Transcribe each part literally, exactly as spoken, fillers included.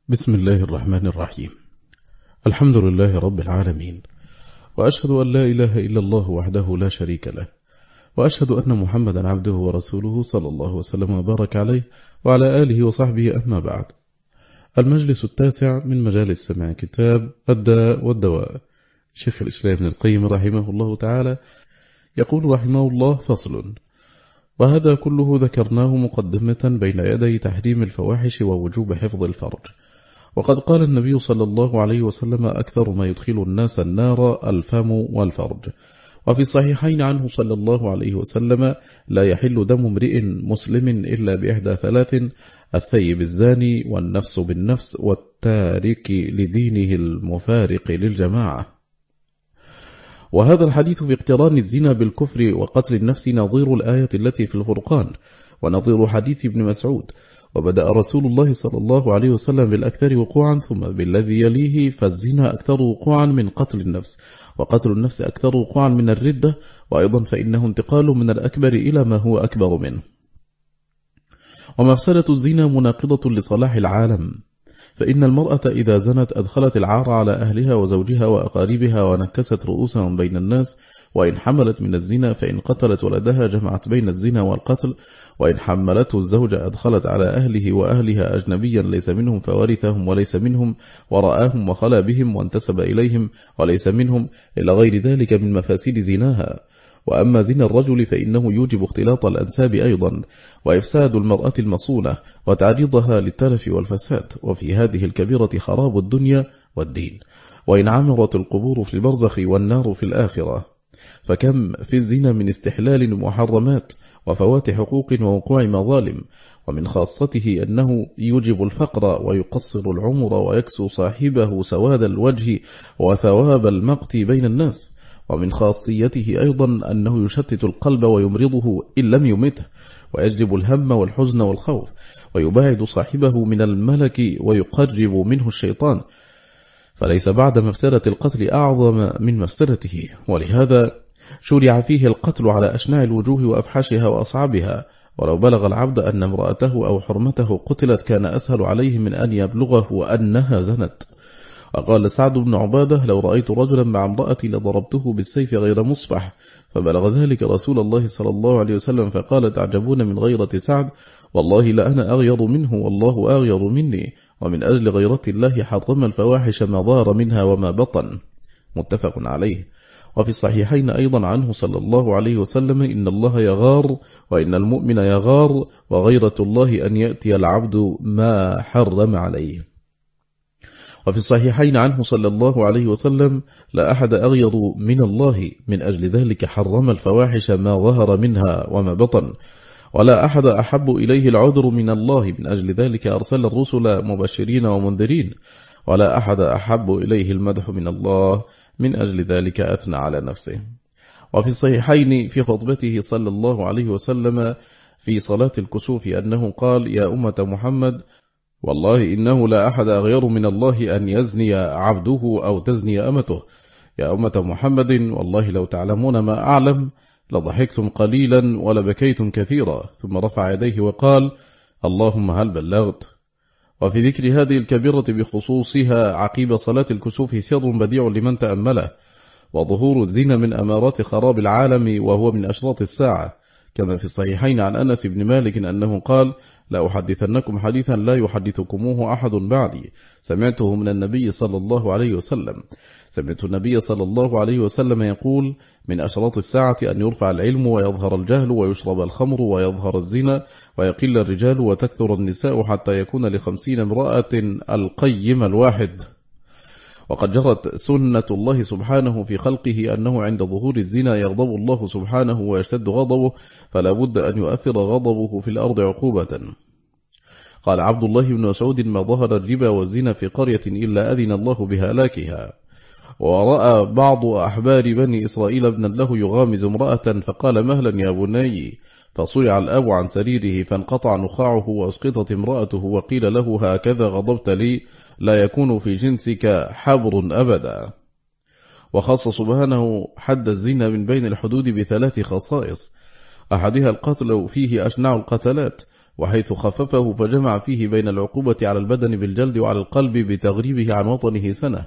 بسم الله الرحمن الرحيم. الحمد لله رب العالمين، وأشهد أن لا إله إلا الله وحده لا شريك له، وأشهد أن محمدا عبده ورسوله صلى الله وسلم وبارك عليه وعلى آله وصحبه. أما بعد، المجلس التاسع من مجالس سماع كتاب الداء والدواء، شيخ الإسلام ابن القيم رحمه الله تعالى يقول رحمه الله: فصل. وهذا كله ذكرناه مقدمة بين يدي تحريم الفواحش ووجوب حفظ الفرج. وقد قال النبي صلى الله عليه وسلم: أكثر ما يدخل الناس النار الفم والفرج. وفي الصحيحين عنه صلى الله عليه وسلم: لا يحل دم امرئ مسلم إلا بإحدى ثلاث: الثيب الزاني، والنفس بالنفس، والتارك لدينه المفارق للجماعة. وهذا الحديث في اقتران الزنا بالكفر وقتل النفس نظير الآية التي في الفرقان، ونظير حديث ابن مسعود: وبدأ رسول الله صلى الله عليه وسلم بالأكثر وقوعا ثم بالذي يليه، فالزنا أكثر وقوعا من قتل النفس، وقتل النفس أكثر وقوعا من الردة، وأيضا فإنه انتقال من الأكبر إلى ما هو أكبر منه. ومفسدة الزنا مناقضة لصلاح العالم، فإن المرأة إذا زنت أدخلت العار على أهلها وزوجها وأقاربها ونكست رؤوسهم بين الناس، وإن حملت من الزنا فإن قتلت ولدها جمعت بين الزنا والقتل، وإن حملته الزوجة أدخلت على أهله وأهلها أجنبيا ليس منهم فورثهم وليس منهم، ورآهم وخلا بهم وانتسب إليهم وليس منهم، إلى غير ذلك من مفاسد زناها. وأما زنا الرجل فإنه يوجب اختلاط الأنساب أيضا، وإفساد المرأة المصونة، وتعريضها للتلف والفساد، وفي هذه الكبيرة خراب الدنيا والدين. وإن عمرت القبور في البرزخ والنار في الآخرة، فكم في الزنا من استحلال محرمات وفوات حقوق ووقوع مظالم. ومن خاصته أنه يوجب الفقر ويقصر العمر ويكسو صاحبه سواد الوجه وثواب المقت بين الناس. ومن خاصيته أيضا أنه يشتت القلب ويمرضه إن لم يمته، ويجلب الهم والحزن والخوف، ويباعد صاحبه من الملك ويقرب منه الشيطان، فليس بعد مفسدة القتل أعظم من مفسدته. ولهذا شرع فيه القتل على أشناع الوجوه وأفحاشها وأصعبها. ولو بلغ العبد أن امرأته أو حرمته قتلت كان أسهل عليه من أن يبلغه أنها زنت. وقال سعد بن عبادة: لو رأيت رجلا مع امرأتي لضربته بالسيف غير مصفح. فبلغ ذلك رسول الله صلى الله عليه وسلم فقال: تعجبون من غيرة سعد؟ والله لأنا أغير منه والله أغير مني. ومن أجل غيرة الله حرم الفواحش ما ظهر منها وما بطن. متفق عليه. وفي الصحيحين أيضا عنه صلى الله عليه وسلم: إن الله يغار وإن المؤمن يغار، وغيرة الله أن يأتي العبد ما حرم عليه. وفي الصحيحين عنه صلى الله عليه وسلم: لا أحد أغير من الله، من أجل ذلك حرم الفواحش ما ظهر منها وما بطن. ولا أحد أحب إليه العذر من الله، من أجل ذلك أرسل الرسل مبشرين ومنذرين. ولا أحد أحب إليه المدح من الله، من أجل ذلك أثنى على نفسه. وفي الصحيحين في خطبته صلى الله عليه وسلم في صلاة الكسوف أنه قال: يا أمة محمد، والله إنه لا أحد أغير من الله أن يزني عبده أو تزني أمته. يا أمة محمد، والله لو تعلمون ما أعلم لضحكتم قليلا ولبكيتم كثيرا. ثم رفع يديه وقال: اللهم هل بلغت؟ وفي ذكر هذه الكبيرة بخصوصها عقيب صلاة الكسوف سر بديع لمن تأمله. وظهور الزنا من أمارات خراب العالم، وهو من أشراط الساعة، كما في الصحيحين عن أنس بن مالك أنه قال: لا أحدثنكم حديثا لا يحدثكموه أحد بعدي، سمعته من النبي صلى الله عليه وسلم. سمعت النبي صلى الله عليه وسلم يقول: من أشراط الساعة أن يرفع العلم ويظهر الجهل ويشرب الخمر ويظهر الزنا ويقل الرجال وتكثر النساء، حتى يكون لخمسين امرأة القيم الواحد. وقد جرت سنة الله سبحانه في خلقه أنه عند ظهور الزنا يغضب الله سبحانه ويشتد غضبه، فلا بد أن يؤثر غضبه في الأرض عقوبة. قال عبد الله بن مسعود: ما ظهر الربا والزنا في قرية إلا أذن الله بهلاكها. ورأى بعض أحبار بني إسرائيل ابنا له يغامز امرأة، فقال: مهلا يا بني. فصرع الأب عن سريره فانقطع نخاعه وأسقطت امرأته، وقيل له: هكذا غضبت لي؟ لا يكون في جنسك حبر أبدا. وخص سبحانه حد الزنا من بين الحدود بثلاث خصائص: أحدها القتل فيه أشنع القتلات، وحيث خففه فجمع فيه بين العقوبة على البدن بالجلد وعلى القلب بتغريبه عن وطنه سنة.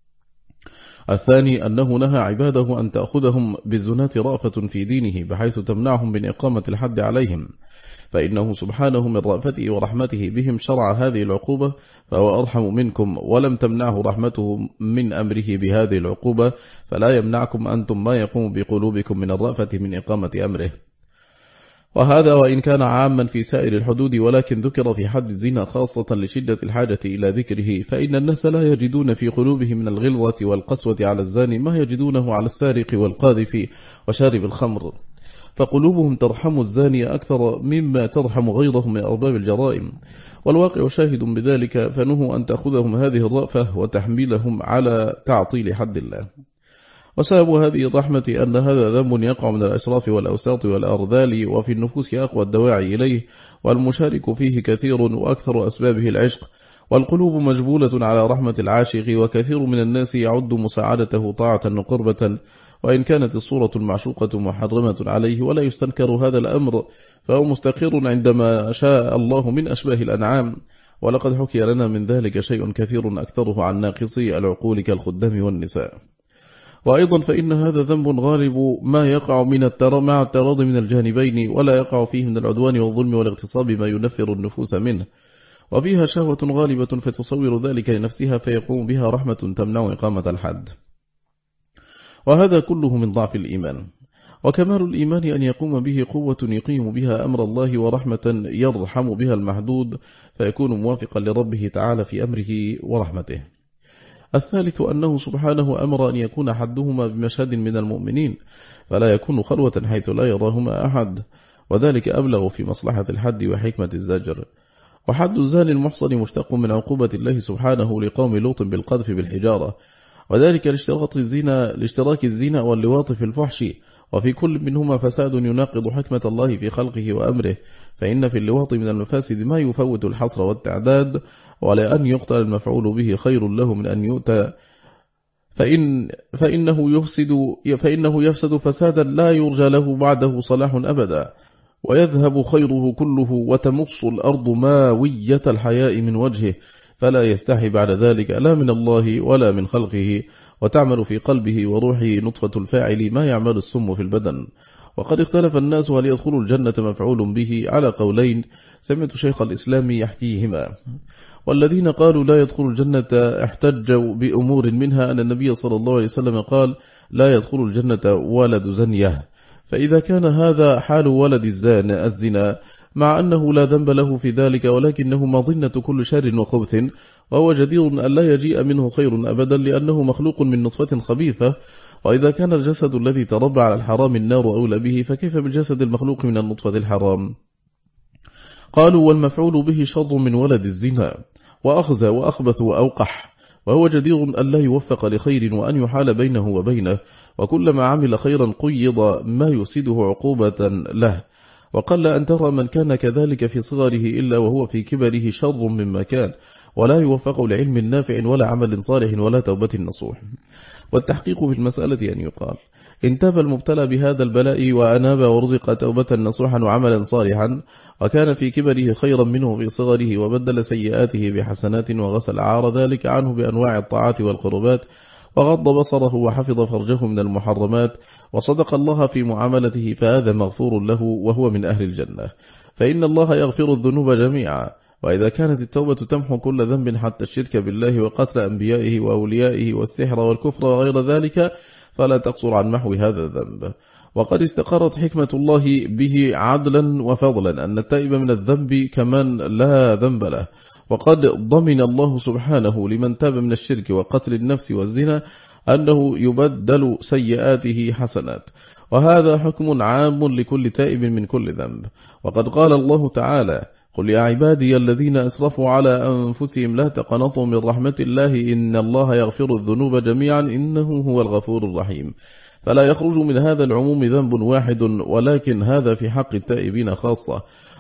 الثاني أنه نهى عباده أن تأخذهم بالزناة رأفة في دينه بحيث تمنعهم من إقامة الحد عليهم، فإنه سبحانه من رأفته ورحمته بهم شرع هذه العقوبة، فهو أرحم منكم، ولم تمنعه رحمته من أمره بهذه العقوبة، فلا يمنعكم أنتم ما يقوم بقلوبكم من الرأفة من إقامة أمره. وهذا وإن كان عاما في سائر الحدود، ولكن ذكر في حد الزنا خاصة لشدة الحاجة إلى ذكره، فإن الناس لا يجدون في قلوبهم من الغلظة والقسوة على الزاني ما يجدونه على السارق والقاذف وشارب الخمر، فقلوبهم ترحم الزاني أكثر مما ترحم غيرهم من أرباب الجرائم، والواقع شاهد بذلك، فنهوا أن تأخذهم هذه الرأفة وتحميلهم على تعطيل حد الله. وسبب هذه الرحمة أن هذا ذنب يقع من الأشراف والأوساط والأرذال، وفي النفوس أقوى الدواعي إليه، والمشارك فيه كثير، وأكثر أسبابه العشق، والقلوب مجبولة على رحمة العاشق، وكثير من الناس يعد مساعدته طاعة وقربة، وإن كانت الصورة المعشوقة محرمة عليه، ولا يستنكر هذا الأمر، فهو مستقر عندما شاء الله من أشباه الأنعام، ولقد حكي لنا من ذلك شيء كثير أكثره عن ناقصي العقول كالخدام والنساء. وأيضا فإن هذا ذنب غالب ما يقع من التر... مع التراضي من الجانبين، ولا يقع فيه من العدوان والظلم والاغتصاب ما ينفر النفوس منه، وفيها شهوة غالبة فتصور ذلك لنفسها، فيقوم بها رحمة تمنع إقامة الحد. وهذا كله من ضعف الإيمان. وكمال الإيمان أن يقوم به قوة يقيم بها أمر الله، ورحمة يرحم بها المحدود، فيكون موافقا لربه تعالى في أمره ورحمته. الثالث أنه سبحانه أمر أن يكون حدهما بمشهد من المؤمنين، فلا يكون خلوة حيث لا يراهما أحد، وذلك أبلغ في مصلحة الحد وحكمة الزجر. وحد الزاني المحصن مشتق من عقوبة الله سبحانه لقوم لوط بالقذف بالحجارة، وذلك لاشتراك الزنا, لاشتراك الزنا واللواط في الفحش، وفي كل منهما فساد يناقض حكمة الله في خلقه وأمره، فإن في اللواط من المفاسد ما يفوت الحصر والتعداد، ولأن يقتل المفعول به خير له من أن يؤتى، فإن فإنه يفسد فإنه يفسد فسادا لا يرجى له بعده صلاح أبدا، ويذهب خيره كله، وتمص الأرض ماوية الحياء من وجهه، فلا يستحي بعد ذلك لا من الله ولا من خلقه، وتعمل في قلبه وروحه نطفة الفاعل ما يعمل السم في البدن. وقد اختلف الناس هل يدخل الجنة مفعول به على قولين سمعت شيخ الإسلام يحكيهما، والذين قالوا لا يدخل الجنة احتجوا بأمور منها أن النبي صلى الله عليه وسلم قال لا يدخل الجنة ولد زنيه، فإذا كان هذا حال ولد الزان الزنا مع أنه لا ذنب له في ذلك، ولكنه مظنة كل شر وخبث، وهو جدير أن لا يجيء منه خير أبدا، لأنه مخلوق من نطفة خبيثة، وإذا كان الجسد الذي تربى على الحرام النار أولى به، فكيف بالجسد المخلوق من النطفة الحرام؟ قالوا والمفعول به شر من ولد الزنا، وأخزى وأخبث وأوقح، وهو جدير أن لا يوفق لخير، وأن يحال بينه وبينه، وكلما عمل خيرا قيض ما يفسده عقوبة له، وقل أن ترى من كان كذلك في صغره إلا وهو في كبره شر مما كان، ولا يوفق لعلم نافع ولا عمل صالح ولا توبة نصوح. والتحقيق في المسألة أن يقال إن تاب المبتلى بهذا البلاء وأناب ورزق توبة نصوحا وعملا صالحا، وكان في كبره خيرا منه في صغره، وبدل سيئاته بحسنات، وغسل عار ذلك عنه بأنواع الطاعات والقربات، وغض بصره وحفظ فرجه من المحرمات، وصدق الله في معاملته، فهذا مغفور له وهو من أهل الجنة، فإن الله يغفر الذنوب جميعا. وإذا كانت التوبة تمحو كل ذنب حتى الشرك بالله وقتل أنبيائه وأوليائه والسحر والكفر وغير ذلك، فلا تقصر عن محو هذا الذنب. وقد استقرت حكمة الله به عدلا وفضلا أن التائب من الذنب كمن لا ذنب له، وقد ضمن الله سبحانه لمن تاب من الشرك وقتل النفس والزنا أنه يبدل سيئاته حسنات، وهذا حكم عام لكل تائب من كل ذنب. وقد قال الله تعالى قل يا عبادي الذين أسرفوا على أنفسهم لا تقنطوا من رحمة الله إن الله يغفر الذنوب جميعا إنه هو الغفور الرحيم، فلا يخرج من هذا العموم ذنب واحد، ولكن هذا في حق التائبين خاصة.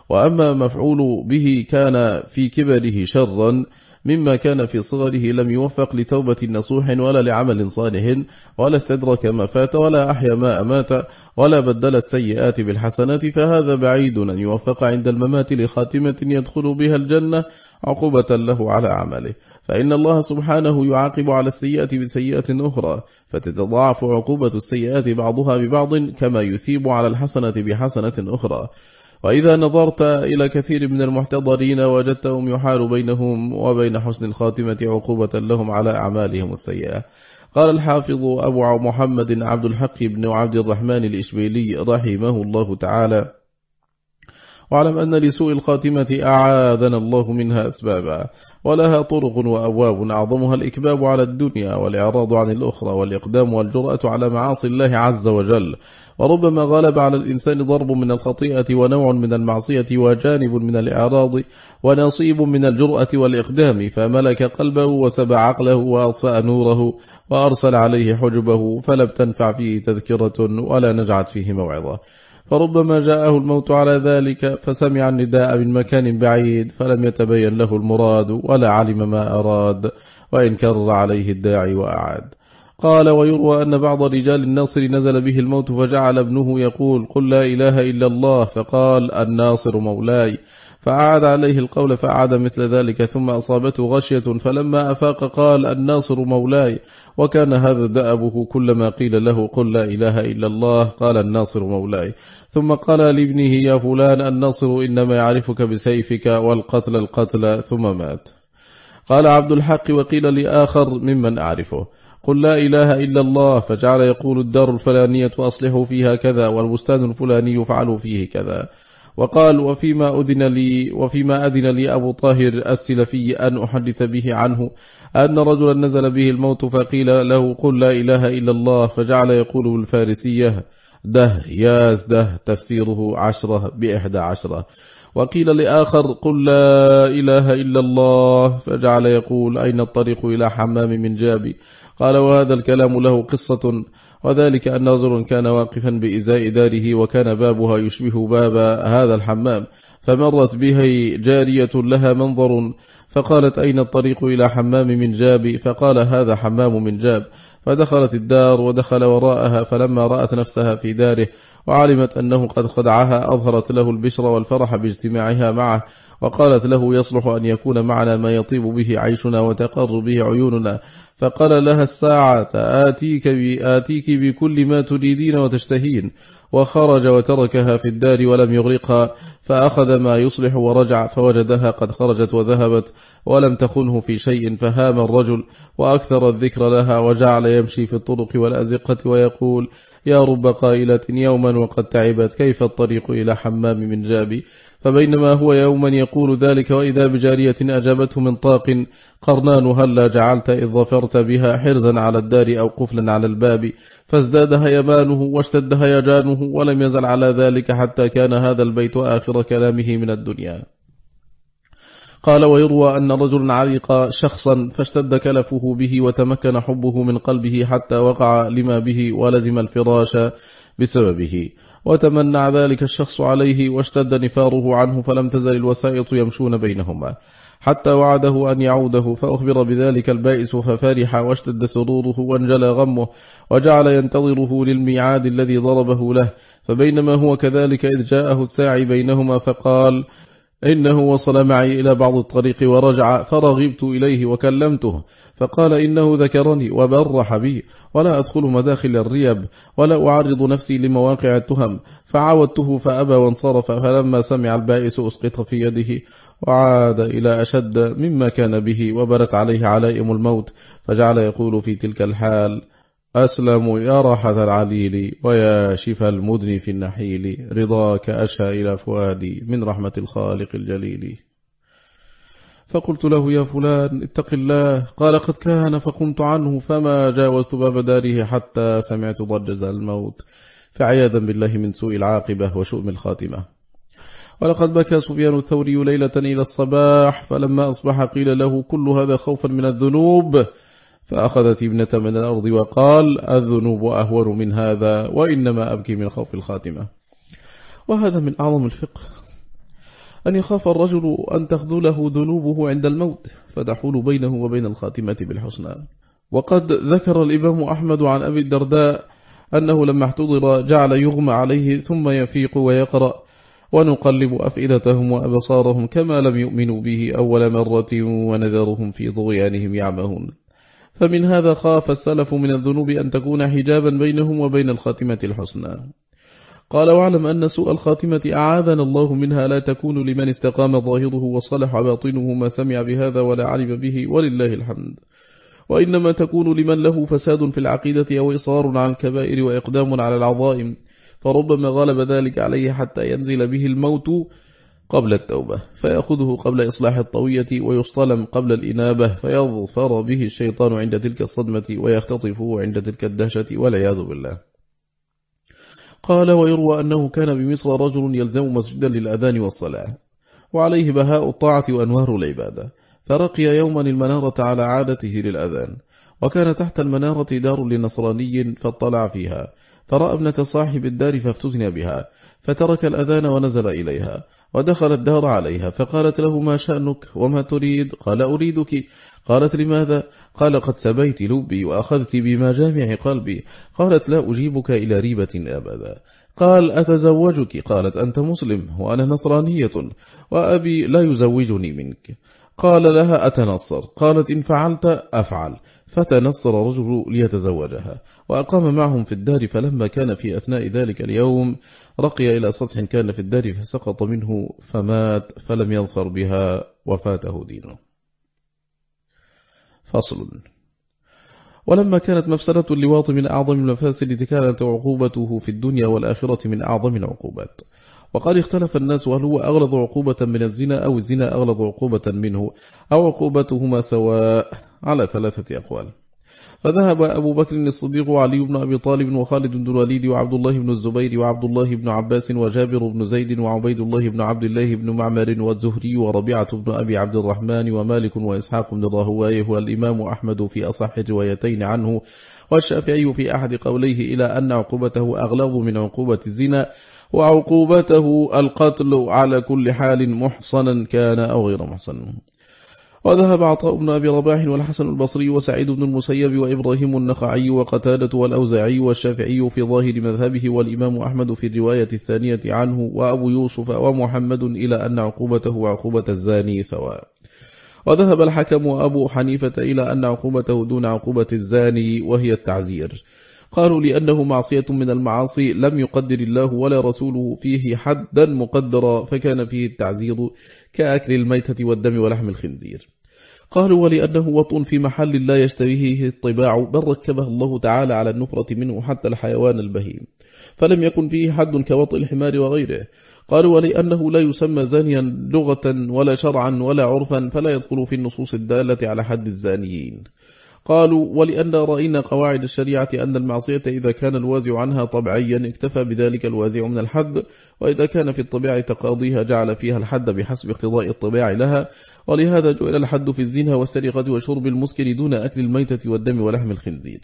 وأما مفعول به كان في كبره شرا مما كان في صغره لم يوفق لتوبة نصوح ولا لعمل صالح ولا استدرك ما فات ولا أحيا ما أمات ولا بدل السيئات بالحسنات، فهذا بعيد أن يوفق عند الممات لخاتمة يدخل بها الجنة عقوبة له على عمله، فإن الله سبحانه يعاقب على السيئة بسيئة أخرى، فتتضاعف عقوبة السيئات بعضها ببعض كما يثيب على الحسنة بحسنة أخرى. وإذا نظرت إلى كثير من المحتضرين وجدتهم يحال بينهم وبين حسن الخاتمة عقوبة لهم على أعمالهم السيئة. قال الحافظ أبو محمد عبد الحق بن عبد الرحمن الإشبيلي رحمه الله تعالى: واعلم أن لسوء الخاتمة أعاذنا الله منها أسبابا، ولها طرق وأبواب، أعظمها الإكباب على الدنيا والإعراض عن الأخرى والإقدام والجرأة على معاصي الله عز وجل. وربما غلب على الإنسان ضرب من الخطيئة ونوع من المعصية وجانب من الإعراض ونصيب من الجرأة والإقدام، فملك قلبه وسبع عقله وأطفأ نوره وأرسل عليه حجبه، فلم تنفع فيه تذكرة ولا نجعت فيه موعظة. فربما جاءه الموت على ذلك فسمع النداء من مكان بعيد فلم يتبين له المراد ولا علم ما أراد، وإن كرر عليه الداعي وأعاد. قال: ويروى أن بعض رجال الناصر نزل به الموت فجعل ابنه يقول: قل لا إله إلا الله، فقال: الناصر مولاي، فأعاد عليه القول فأعاد مثل ذلك، ثم أصابته غشية فلما أفاق قال: الناصر مولاي، وكان هذا دأبه، كلما قيل له قل لا إله إلا الله قال: الناصر مولاي. ثم قال لابنه: يا فلان، الناصر إنما يعرفك بسيفك، والقتل القتل، ثم مات. قال عبد الحق: وقيل لآخر ممن أعرفه: قل لا إله إلا الله، فجعل يقول: الدار الفلانية أصلحوا فيها كذا، والبستان الفلاني فعلوا فيه كذا. وقال: وفيما أذن لي وفيما أذن لي أبو طاهر السلفي أن أحدث به عنه أن رجلا نزل به الموت فقيل له: قل لا إله إلا الله، فجعل يقول بالفارسية: ده ياز ده، تفسيره عشرة بإحدى عشرة. وقيل لآخر: قل لا إله إلا الله، فجعل يقول: أين الطريق إلى حمام من جابي؟ قال: وهذا الكلام له قصة، وذلك أن رجل كان واقفا بإزاء داره وكان بابها يشبه باب هذا الحمام، فمرت به جارية لها منظر فقالت: أين الطريق إلى حمام من جاب؟ فقال: هذا حمام من جاب. فدخلت الدار ودخل وراءها، فلما رأت نفسها في داره وعلمت أنه قد خدعها أظهرت له البشر والفرح باجتماعها معه، وقالت له: يصلح أن يكون معنا ما يطيب به عيشنا وتقر به عيوننا. فقال لها: الساعة آتيك, آتيك بكل ما تريدين وتشتهين. وخرج وتركها في الدار ولم يغرقها، فأخذ ما يصلح ورجع فوجدها قد خرجت وذهبت ولم تخنه في شيء، فهام الرجل وأكثر الذكر لها، وجعل يمشي في الطرق والأزقة ويقول: يا رب قائلة يوما وقد تعبت، كيف الطريق إلى حمام من جابي؟ فبينما هو يوما يقول ذلك وإذا بجارية أجابته من طاق: قرنان هلا جعلت إذ ظفرت بها حرزا على الدار أو قفلا على الباب؟ فازداد هيمانه واشتد هيجانه، ولم يزل على ذلك حتى كان هذا البيت آخر كلامه من الدنيا. قال: ويروى أن رجل علق شخصا فاشتد كلفه به وتمكن حبه من قلبه حتى وقع لما به ولزم الفراش بسببه، وتمنع ذلك الشخص عليه واشتد نفاره عنه، فلم تزل الوسائط يمشون بينهما حتى وعده أن يعوده، فأخبر بذلك البائس ففرح واشتد سروره وانجلى غمه، وجعل ينتظره للميعاد الذي ضربه له. فبينما هو كذلك إذ جاءه الساعي بينهما فقال: إنه وصل معي إلى بعض الطريق ورجع، فرغبت إليه وكلمته، فقال: إنه ذكرني وبرح بي، ولا أدخل مداخل الريب ولا أعرض نفسي لمواقع التهم، فعاودته فأبى وانصرف. فلما سمع البائس أسقط في يده وعاد إلى أشد مما كان به، وبرت عليه علائم الموت، فجعل يقول في تلك الحال: أسلم يا راحة العليل، ويا شفى المدن في النحيل، رضاك أشهى إلى فؤادي من رحمة الخالق الجليل. فقلت له: يا فلان اتق الله. قال: قد كان. فقمت عنه فما جاوزت باب داره حتى سمعت ضجز الموت، فعياذا بالله من سوء العاقبة وشؤم الخاتمة. ولقد بكى سفيان الثوري ليلة إلى الصباح، فلما أصبح قيل له: كل هذا خوفا من الذنوب؟ فأخذت ابنة من الأرض وقال: الذنوب أهون من هذا، وإنما أبكي من خوف الخاتمة. وهذا من أعظم الفقه. أن يخاف الرجل أن تخذله ذنوبه عند الموت فتحول بينه وبين الخاتمة بالحسنى. وقد ذكر الإمام أحمد عن أبي الدرداء أنه لما احتضر جعل يغمى عليه ثم يفيق ويقرأ: ونقلب أفئدتهم وأبصارهم كما لم يؤمنوا به أول مرة ونذرهم في طغيانهم يعمهون. فمن هذا خاف السلف من الذنوب أن تكون حجابا بينهم وبين الخاتمة الحسنى. قال: واعلم أن سوء الخاتمة أعاذنا الله منها لا تكون لمن استقام ظاهره وصلح باطنه ما سمع بهذا ولا علم به ولله الحمد، وإنما تكون لمن له فساد في العقيدة أو إصرار على الكبائر وإقدام على العظائم، فربما غلب ذلك عليه حتى ينزل به الموت قبل التوبة فيأخذه قبل إصلاح الطوية ويصطلم قبل الإنابة فيظفر به الشيطان عند تلك الصدمة ويختطفه عند تلك الدهشة والعياذ بالله. قال: ويروى أنه كان بمصر رجل يلزم مسجدا للأذان والصلاة وعليه بهاء الطاعة وأنوار العبادة، فرقي يوما المنارة على عادته للأذان، وكان تحت المنارة دار لنصراني فاطلع فيها فرأى ابنة صاحب الدار فافتتن بها، فترك الأذان ونزل إليها ودخل الدار عليها، فقالت له: ما شأنك وما تريد؟ قال: أريدك. قالت: لماذا؟ قال: قد سبيت لبي وأخذت بمجامع قلبي. قالت: لا أجيبك إلى ريبة أبدا. قال: أتزوجك؟ قالت: أنت مسلم وأنا نصرانية وأبي لا يزوجني منك. قال لها: أتنصر؟ قالت: إن فعلت أفعل. فتنصر رجل ليتزوجها وأقام معهم في الدار، فلما كان في أثناء ذلك اليوم رقي إلى سطح كان في الدار فسقط منه فمات فلم يظفر بها وفاته دينه. فصل. ولما كانت مفسدة اللواط من أعظم المفاسد كانت عقوبته في الدنيا والآخرة من أعظم العقوبات، وقد اختلف الناس هل هو أغلظ عقوبة من الزنا أو الزنا أغلظ عقوبة منه أو عقوبتهما سواء على ثلاثة أقوال. فذهب أبو بكر الصديق وعلي بن أبي طالب وخالد بن الوليد وعبد الله بن الزبير وعبد الله بن عباس وجابر بن زيد وعبيد الله بن عبد الله بن معمر والزهري وربيعة بن أبي عبد الرحمن ومالك وإسحاق بن راهويه والإمام أحمد في أصح روايتين عنه والشافعي في أحد قوليه إلى أن عقوبته أغلظ من عقوبة الزنا وعقوبته القتل على كل حال محصنا كان أو غير محصن. وذهب عطاء بن أبي رباح والحسن البصري وسعيد بن المسيب وإبراهيم النخعي وقتادة والأوزاعي والشافعي في ظاهر مذهبه والإمام أحمد في الرواية الثانية عنه وأبو يوسف ومحمد إلى أن عقوبته وعقوبة الزاني سواء. وذهب الحكم وأبو حنيفة إلى أن عقوبته دون عقوبة الزاني وهي التعزير. قالوا لأنه معصية من المعاصي لم يقدر الله ولا رسوله فيه حدا مقدرا فكان فيه التعزير كأكل الميتة والدم ولحم الخنزير. قالوا ولأنه وطء في محل لا يشتهيه الطباع بل ركبه الله تعالى على النفرة منه حتى الحيوان البهيم فلم يكن فيه حد كوطء الحمار وغيره. قالوا ولأنه لا يسمى زانيا لغة ولا شرعا ولا عرفا فلا يدخل في النصوص الدالة على حد الزانيين. قالوا ولأن رأينا قواعد الشريعة أن المعصية إذا كان الوازع عنها طبيعيا اكتفى بذلك الوازع من الحد، وإذا كان في الطبيعة تقاضيها جعل فيها الحد بحسب اقتضاء الطبيعة لها، ولهذا جعل الحد في الزنا والسرقة وشرب المسكر دون أكل الميتة والدم ولحم الخنزير.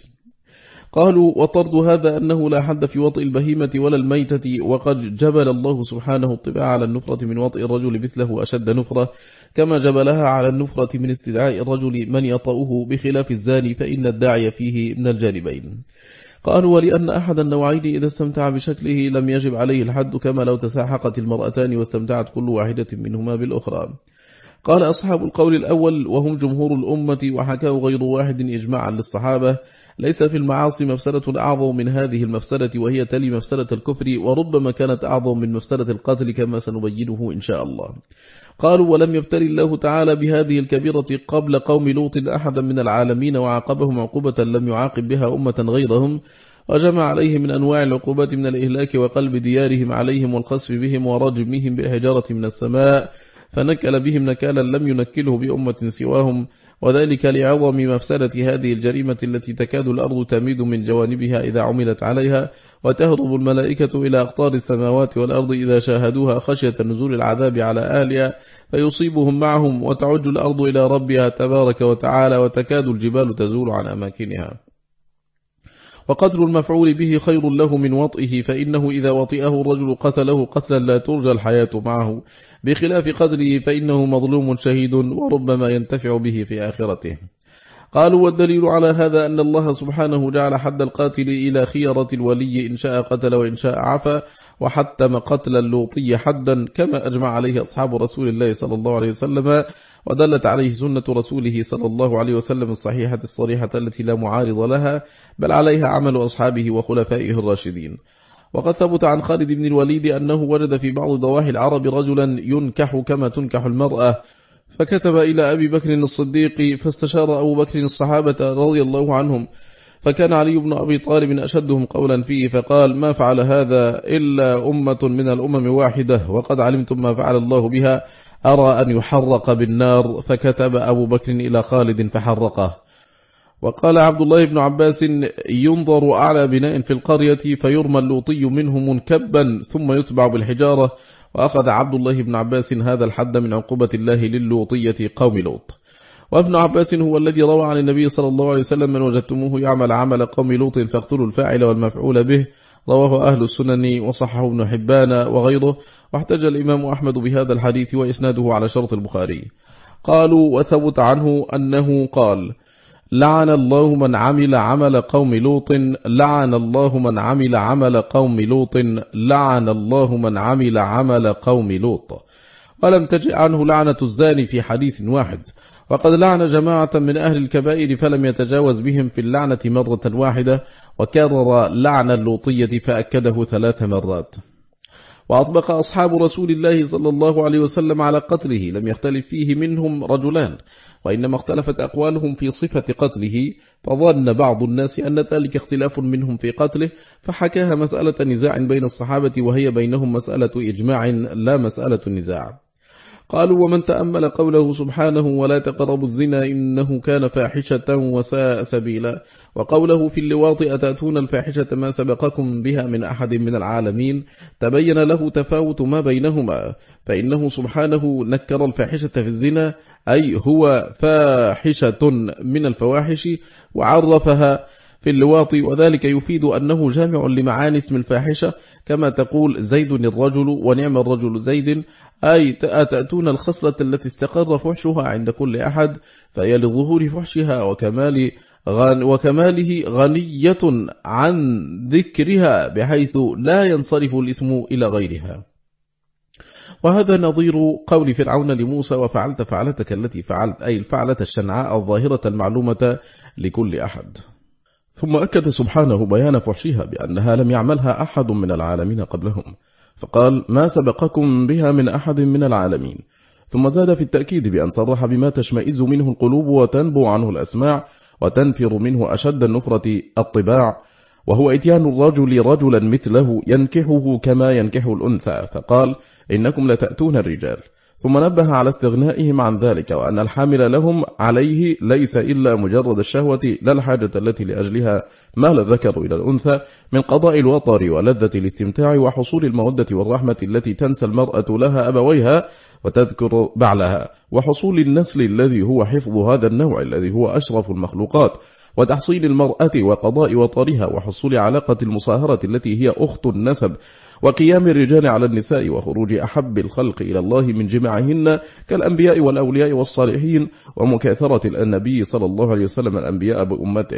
قالوا وطرد هذا أنه لا حد في وطئ البهيمة ولا الميتة، وقد جبل الله سبحانه الطباع على النفرة من وطئ الرجل مثله أشد نفرة كما جبلها على النفرة من استدعاء الرجل من يطأه بخلاف الزاني فإن الداعي فيه من الجانبين. قالوا ولأن أحد النوعين إذا استمتع بشكله لم يجب عليه الحد كما لو تساحقت المرأتان واستمتعت كل واحدة منهما بالأخرى. قال أصحاب القول الأول وهم جمهور الأمة وحكاه غير واحد إجماعا للصحابة ليس في المعاصي مفسدة أعظم من هذه المفسدة وهي تلي مفسدة الكفر وربما كانت أعظم من مفسدة القتل كما سنبينه إن شاء الله. قالوا ولم يبتلي الله تعالى بهذه الكبيرة قبل قوم لوط أحدا من العالمين وعاقبهم عقوبة لم يعاقب بها أمة غيرهم، وجمع عليه من أنواع العقوبات من الإهلاك وقلب ديارهم عليهم والخسف بهم ورجمهم بالحجارة من السماء، فنكل بهم نكالا لم ينكله بأمة سواهم، وذلك لعظم مفسدة هذه الجريمة التي تكاد الأرض تميد من جوانبها إذا عملت عليها، وتهرب الملائكة إلى أقطار السماوات والأرض إذا شاهدوها خشية نزول العذاب على أهلها فيصيبهم معهم، وتعج الأرض إلى ربها تبارك وتعالى وتكاد الجبال تزول عن أماكنها. وقتل المفعول به خير له من وطئه، فإنه إذا وطئه الرجل قتله قتلا لا ترجى الحياة معه، بخلاف قتله فإنه مظلوم شهيد وربما ينتفع به في آخرته. قالوا: والدليل على هذا أن الله سبحانه جعل حد القاتل إلى خيرة الولي، إن شاء قتل وإن شاء عفا، وحتم قتل اللوطي حدا كما أجمع عليه أصحاب رسول الله صلى الله عليه وسلم، ودلت عليه سنة رسوله صلى الله عليه وسلم الصحيحة الصريحة التي لا معارض لها، بل عليها عمل أصحابه وخلفائه الراشدين. وقد ثبت عن خالد بن الوليد أنه وجد في بعض ضواحي العرب رجلا ينكح كما تنكح المرأة، فكتب إلى أبي بكر الصديق، فاستشار أبو بكر الصحابة رضي الله عنهم، فكان علي بن أبي طالب أشدهم قولا فيه، فقال: ما فعل هذا إلا أمة من الأمم واحدة، وقد علمتم ما فعل الله بها، أرى أن يحرق بالنار. فكتب أبو بكر إلى خالد فحرقه. وقال عبد الله بن عباس: ينظر أعلى بناء في القرية فيرمى اللوطي منه منكبا ثم يتبع بالحجارة. وأخذ عبد الله بن عباس هذا الحد من عقوبة الله للوطية قوم لوط. وابن عباس هو الذي روى عن النبي صلى الله عليه وسلم: من وجدتموه يعمل عمل قوم لوط فاقتلوا الفاعل والمفعول به. رواه أهل السنن وصححه ابن حبان وغيره. واحتج الإمام أحمد بهذا الحديث وإسناده على شرط البخاري. قالوا: وثبت عنه أنه قال: لعن الله من عمل عمل قوم لوط، لعن الله من عمل عمل قوم لوط، لعن الله من عمل عمل قوم لوط. ولم تجئ عنه لعنة الزاني في حديث واحد، وقد لعن جماعة من أهل الكبائر فلم يتجاوز بهم في اللعنة مرة واحدة، وكرر لعن اللوطية فأكده ثلاث مرات. وأطبق أصحاب رسول الله صلى الله عليه وسلم على قتله، لم يختلف فيه منهم رجلان، وإنما اختلفت أقوالهم في صفة قتله، فظن بعض الناس أن ذلك اختلاف منهم في قتله، فحكاها مسألة نزاع بين الصحابة، وهي بينهم مسألة إجماع لا مسألة نزاع. قالوا: ومن تأمل قوله سبحانه: ولا تقربوا الزنا إنه كان فاحشة وساء سبيلا، وقوله في اللواط: أتأتون الفاحشة ما سبقكم بها من أحد من العالمين، تبين له تفاوت ما بينهما، فإنه سبحانه نكر الفاحشة في الزنا، أي هو فاحشة من الفواحش، وعرفها في اللواط، وذلك يفيد أنه جامع لمعاني اسم الفاحشة، كما تقول زيد الرجل ونعم الرجل زيد، أي تأتون الخصلة التي استقر فحشها عند كل أحد، فهي لظهور فحشها وكمال غن وكماله غنية عن ذكرها، بحيث لا ينصرف الاسم إلى غيرها. وهذا نظير قول فرعون لموسى: وفعلت فعلتك التي فعلت، أي الفعلة الشنعاء الظاهرة المعلومة لكل أحد. ثم أكد سبحانه بيان فحشها بأنها لم يعملها أحد من العالمين قبلهم، فقال: ما سبقكم بها من أحد من العالمين. ثم زاد في التأكيد بأن صرح بما تشمئز منه القلوب وتنبو عنه الأسماع وتنفر منه أشد النفرة الطباع، وهو إتيان الرجل رجلا مثله ينكحه كما ينكح الأنثى، فقال: إنكم لتأتون الرجال. ثم نبه على استغنائهم عن ذلك، وأن الحامل لهم عليه ليس إلا مجرد الشهوة، لا الحاجة التي لأجلها مال الذكر إلى الأنثى من قضاء الوطر ولذة الاستمتاع وحصول المودة والرحمة التي تنسى المرأة لها أبويها وتذكر بعلها، وحصول النسل الذي هو حفظ هذا النوع الذي هو أشرف المخلوقات، وتحصيل المرأة وقضاء وطرها، وحصول علاقة المصاهرة التي هي أخت النسب، وقيام الرجال على النساء، وخروج أحب الخلق إلى الله من جماعهن كالأنبياء والأولياء والصالحين، ومكاثرة النبي صلى الله عليه وسلم الأنبياء بأمته،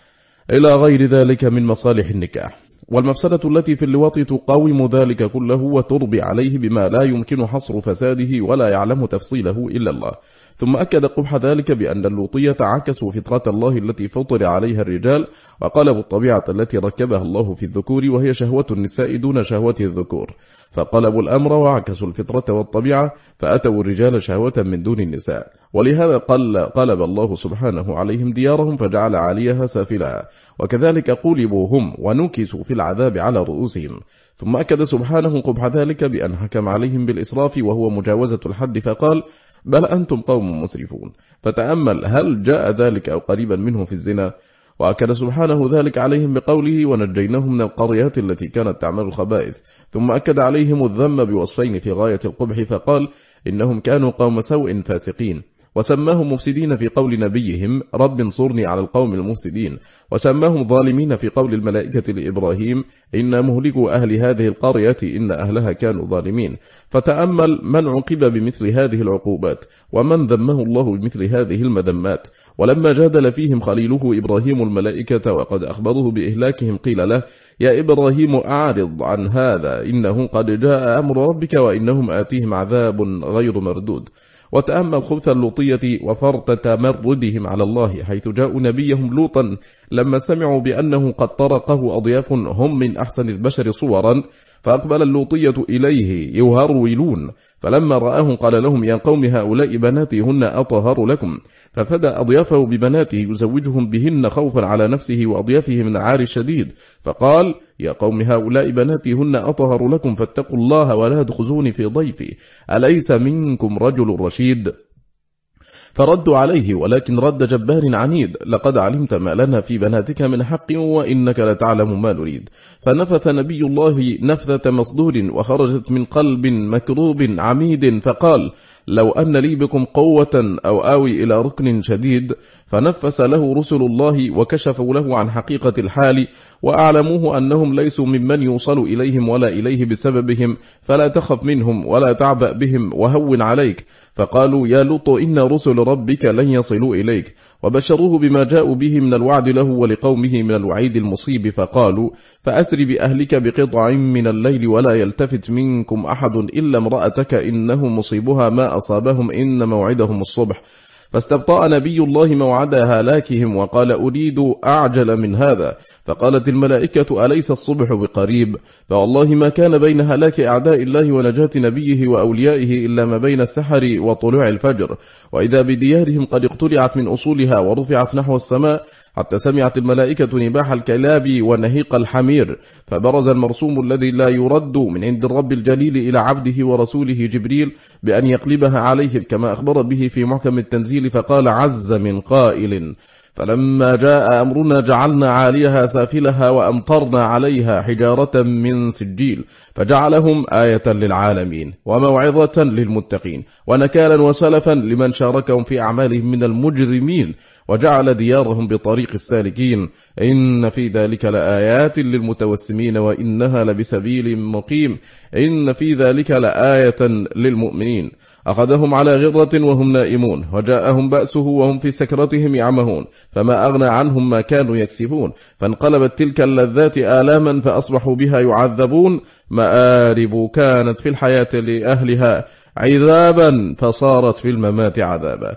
إلى غير ذلك من مصالح النكاح. والمفسدة التي في اللواط تقاوم ذلك كله وتربي عليه بما لا يمكن حصر فساده ولا يعلم تفصيله إلا الله. ثم أكد قبح ذلك بأن اللوطية عكسوا فطرة الله التي فطر عليها الرجال، وقلبوا الطبيعة التي ركبها الله في الذكور، وهي شهوة النساء دون شهوة الذكور، فقلبوا الأمر وعكسوا الفطرة والطبيعة، فأتوا الرجال شهوة من دون النساء، ولهذا قلب الله سبحانه عليهم ديارهم فجعل عاليها سافلها، وكذلك قلبوا هم ونكسوا في العذاب على رؤوسهم. ثم أكد سبحانه قبح ذلك بأن حكم عليهم بالإسراف، وهو مجاوزة الحد، فقال: بل أنتم قوم مسرفون. فتأمل هل جاء ذلك أو قريبا منه في الزنا. وأكد سبحانه ذلك عليهم بقوله: ونجيناهم من القريات التي كانت تعمل الخبائث. ثم أكد عليهم الذم بوصفين في غاية القبح، فقال: إنهم كانوا قوم سوء فاسقين. وسماهم مفسدين في قول نبيهم رب انصرني على القوم المفسدين، وسماهم ظالمين في قول الملائكة لإبراهيم إن مهلكوا أهل هذه القرية إن أهلها كانوا ظالمين. فتأمل من عوقب بمثل هذه العقوبات ومن ذمه الله بمثل هذه المذمات. ولما جادل فيهم خليله إبراهيم الملائكة وقد أخبره بإهلاكهم قيل له يا إبراهيم أعرض عن هذا إنه قد جاء أمر ربك وإنهم آتيهم عذاب غير مردود. وتأمل خبث اللوطية وفرط تمردهم على الله حيث جاءوا نبيهم لوطا لما سمعوا بأنه قد طرقه أضياف هم من أحسن البشر صورا، فأقبل اللوطية إليه يهرولون، فلما رآهم قال لهم يا قوم هؤلاء بناتي هن أطهر لكم، ففدى أضيافه ببناته يزوجهم بهن خوفا على نفسه وأضيافه من العار الشديد، فقال يا قوم هؤلاء بناتي هن أطهر لكم فاتقوا الله ولا تخزوني في ضيفي أليس منكم رجل رشيد؟ فردوا عليه ولكن رد جبار عنيد لقد علمت ما لنا في بناتك من حق وإنك لتعلم ما نريد. فنفث نبي الله نفثة مصدور وخرجت من قلب مكروب عميد فقال لو أن لي بكم قوة أو آوي إلى ركن شديد. فنفس له رسل الله وكشفوا له عن حقيقة الحال وأعلموه أنهم ليسوا ممن يوصل إليهم ولا إليه بسببهم، فلا تخف منهم ولا تعبأ بهم وهون عليك. فقالوا يا لوط إن رسل ربك لن يصلوا إليك، وبشروه بما جاءوا به من الوعد له ولقومه من الوعيد المصيب. فقالوا فأسر بأهلك بقطع من الليل ولا يلتفت منكم أحد إلا امرأتك إنه مصيبها ما أصابهم إن موعدهم الصبح. فاستبطأ نبي الله موعد هلاكهم وقال أريد أعجل من هذا. فقالت الملائكة أليس الصبح بقريب؟ فوالله ما كان بين هلاك أعداء الله ونجاة نبيه وأوليائه إلا ما بين السحر وطلوع الفجر، وإذا بديارهم قد اقتلعت من أصولها ورفعت نحو السماء حتى سمعت الملائكة نباح الكلاب ونهيق الحمير. فبرز المرسوم الذي لا يرد من عند الرب الجليل إلى عبده ورسوله جبريل بأن يقلبها عليهم كما أخبر به في محكم التنزيل، فقال عز من قائل فلما جاء أمرنا جعلنا عاليها سافلها وأمطرنا عليها حجارة من سجيل فجعلهم آية للعالمين وموعظة للمتقين ونكالا وسلفا لمن شاركهم في أعمالهم من المجرمين، وجعل ديارهم بطريق السالكين. إن في ذلك لآيات للمتوسمين وإنها لبسبيل مقيم. إن في ذلك لآية للمؤمنين. أخذهم على غرة وهم نائمون وجاءهم بأسه وهم في سكرتهم يعمهون، فما أغنى عنهم ما كانوا يكسبون. فانقلبت تلك اللذات آلاما فأصبحوا بها يعذبون. مآرب كانت في الحياة لأهلها عذابا فصارت في الممات عذابا.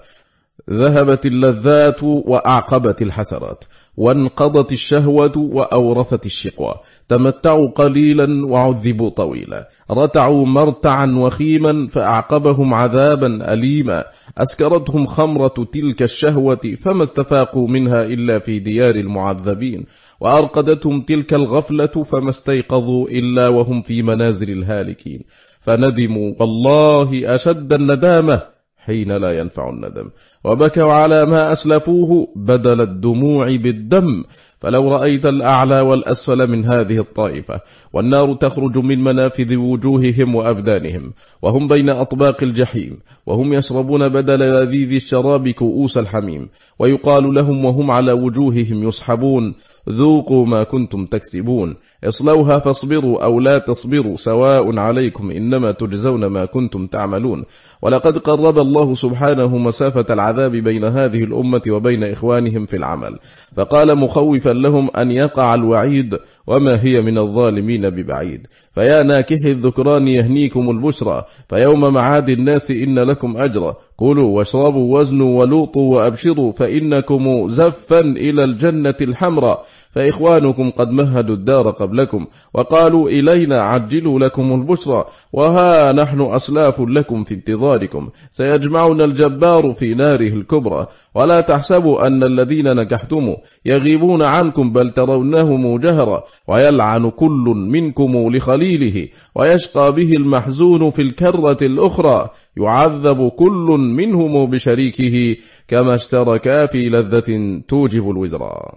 ذهبت اللذات وأعقبت الحسرات، وانقضت الشهوة وأورثت الشقوى. تمتعوا قليلا وعذبوا طويلا، رتعوا مرتعا وخيما فأعقبهم عذابا أليما. أسكرتهم خمرة تلك الشهوة فما استفاقوا منها إلا في ديار المعذبين، وأرقدتهم تلك الغفلة فما استيقظوا إلا وهم في منازل الهالكين. فندموا والله أشد الندامة حين لا ينفع الندم، وبكوا على ما أسلفوه بدل الدموع بالدم. فلو رأيت الأعلى والأسفل من هذه الطائفة، والنار تخرج من منافذ وجوههم وأبدانهم وهم بين أطباق الجحيم، وهم يشربون بدل لذيذ الشراب كؤوس الحميم، ويقال لهم وهم على وجوههم يسحبون ذوقوا ما كنتم تكسبون، اصلوها فاصبروا أو لا تصبروا سواء عليكم إنما تجزون ما كنتم تعملون. ولقد قرب الله سبحانه مسافة العذاب بين هذه الأمة وبين إخوانهم في العمل، فقال مخوفا لهم أن يقع الوعيد وما هي من الظالمين ببعيد. فيا ناكح الذكران يهنيكم البشرى، فيوم معاد الناس إن لكم أجرا، كلوا واشربوا وزنوا ولوطوا وأبشروا فإنكم زفا إلى الجنة الحمراء، فإخوانكم قد مهدوا الدار قبلكم وقالوا إلينا عجلوا لكم البشرى، وها نحن أسلاف لكم في انتظاركم، سيجمعنا الجبار في ناره الكبرى. ولا تحسبوا أن الذين نكحتم يغيبون عنكم بل ترونهم جهرا، ويلعن كل منكم لخليله، ويشقى به المحزون في الكرة الأخرى، يعذب كل منهم بشريكه كما اشتركا في لذة توجب الوزرا.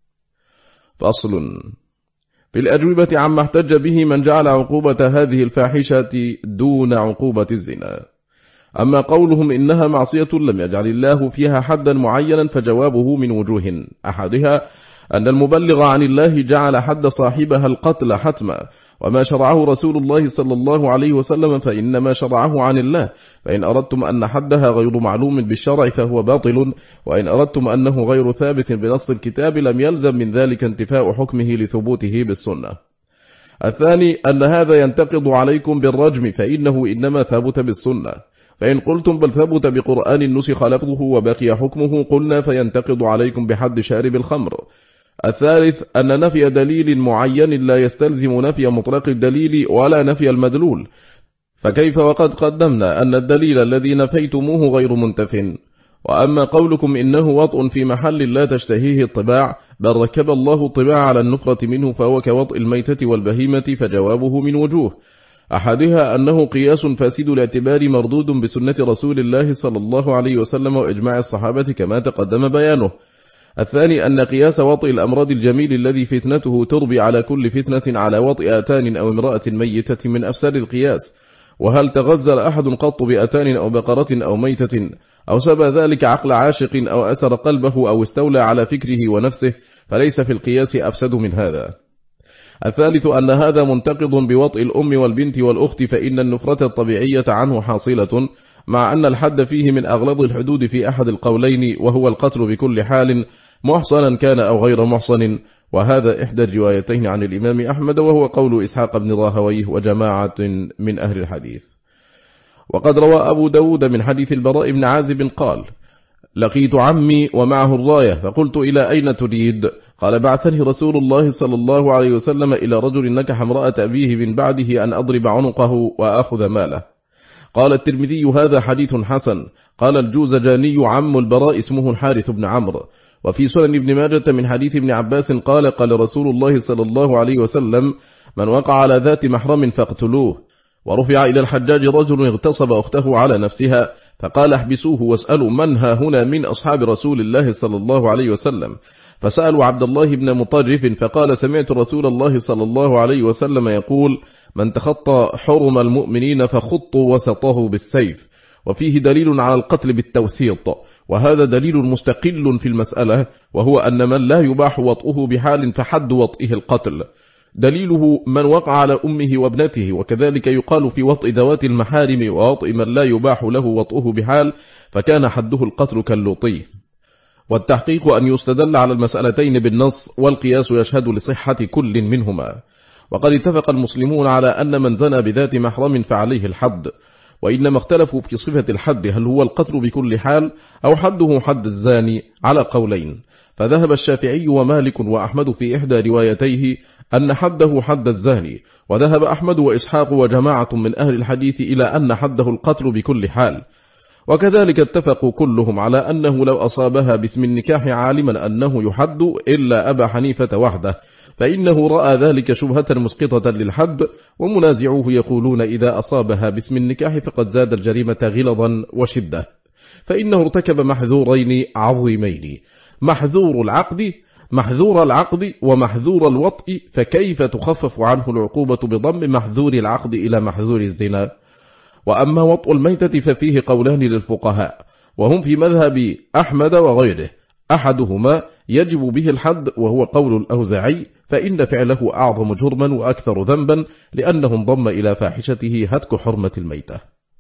فصل في الأجوبة عما احتج به من جعل عقوبة هذه الفاحشة دون عقوبة الزنا. أما قولهم إنها معصية لم يجعل الله فيها حدا معينا فجوابه من وجوه، أحدها أن المبلغ عن الله جعل حد صاحبها القتل حتما، وما شرعه رسول الله صلى الله عليه وسلم فإنما شرعه عن الله، فإن أردتم أن حدها غير معلوم بالشرع فهو باطل، وإن أردتم أنه غير ثابت بنص الكتاب لم يلزم من ذلك انتفاء حكمه لثبوته بالسنة. الثاني أن هذا ينتقض عليكم بالرجم، فإنه إنما ثبت بالسنة، فإن قلتم بل ثبت بقرآن نسخ لفظه وبقي حكمه قلنا فينتقض عليكم بحد شارب الخمر. الثالث أن نفي دليل معين لا يستلزم نفي مطلق الدليل ولا نفي المدلول، فكيف وقد قدمنا أن الدليل الذي نفيتموه غير منتف. وأما قولكم إنه وطء في محل لا تشتهيه الطباع بل ركب الله الطباع على النفرة منه فهو كوطء الميتة والبهيمة، فجوابه من وجوه، أحدها أنه قياس فاسد الاعتبار مردود بسنة رسول الله صلى الله عليه وسلم وإجماع الصحابة كما تقدم بيانه. الثاني أن قياس وطئ الأمراض الجميل الذي فتنته تربي على كل فتنة على وطئ أتان أو امرأة ميتة من أفسر القياس، وهل تغزل أحد قط بأتان أو بقرة أو ميتة أو سبى ذلك عقل عاشق أو أسر قلبه أو استولى على فكره ونفسه فليس في القياس أفسد من هذا. الثالث أن هذا منتقض بوطئ الأم والبنت والأخت، فإن النفرة الطبيعية عنه حاصلة، مع أن الحد فيه من أغلظ الحدود في أحد القولين وهو القتل بكل حال محصنا كان أو غير محصن، وهذا إحدى الروايتين عن الإمام أحمد وهو قول إسحاق بن راهويه وجماعة من أهل الحديث. وقد روى أبو داود من حديث البراء بن عازب قال: لقيت عمي ومعه الراية فقلت إلى أين تريد؟ قال: بعثني رسول الله صلى الله عليه وسلم إلى رجل نكح امرأة أبيه من بعده أن أضرب عنقه وأخذ ماله. قال الترمذي: هذا حديث حسن. قال الجوزجاني: عم البراء اسمه الحارث بن عمرو. وفي سنن ابن ماجة من حديث ابن عباس قال: قال رسول الله صلى الله عليه وسلم: من وقع على ذات محرم فاقتلوه. ورفع إلى الحجاج رجل اغتصب أخته على نفسها فقال: احبسوه واسألوا من ها هنا من أصحاب رسول الله صلى الله عليه وسلم، فسألوا عبد الله بن مطرف فقال: سمعت رسول الله صلى الله عليه وسلم يقول: من تخطى حرم المؤمنين فخطوا وسطه بالسيف. وفيه دليل على القتل بالتوسيط، وهذا دليل مستقل في المسألة، وهو أن من لا يباح وطئه بحال فحد وطئه القتل. دليله من وقع على أمه وابنته، وكذلك يقال في وطئ ذوات المحارم ووطئ من لا يباح له وطئه بحال فكان حده القتل كاللوطي. والتحقيق أن يستدل على المسألتين بالنص، والقياس يشهد لصحة كل منهما. وقد اتفق المسلمون على أن من زنى بذات محرم فعليه الحد، وإنما اختلفوا في صفة الحد، هل هو القتل بكل حال أو حده حد الزاني، على قولين. فذهب الشافعي ومالك وأحمد في إحدى روايتيه أن حده حد الزاني، وذهب أحمد وإسحاق وجماعة من أهل الحديث إلى أن حده القتل بكل حال. وكذلك اتفقوا كلهم على أنه لو أصابها باسم النكاح عالما أنه يحد إلا أبا حنيفة وحده، فإنه رأى ذلك شبهة مسقطة للحد، ومنازعوه يقولون إذا أصابها باسم النكاح فقد زاد الجريمة غلظا وشدة، فإنه ارتكب محذورين عظيمين: محذور العقد محذور العقد ومحذور الوطء، فكيف تخفف عنه العقوبة بضم محذور العقد إلى محذور الزنا؟ وأما وطء الميتة ففيه قولان للفقهاء، وهم في مذهب أحمد وغيره، أحدهما يجب به الحد وهو قول الأوزاعي، فإن فعله أعظم جرما وأكثر ذنبا لأنه انضم إلى فاحشته هتك حرمة الميتة.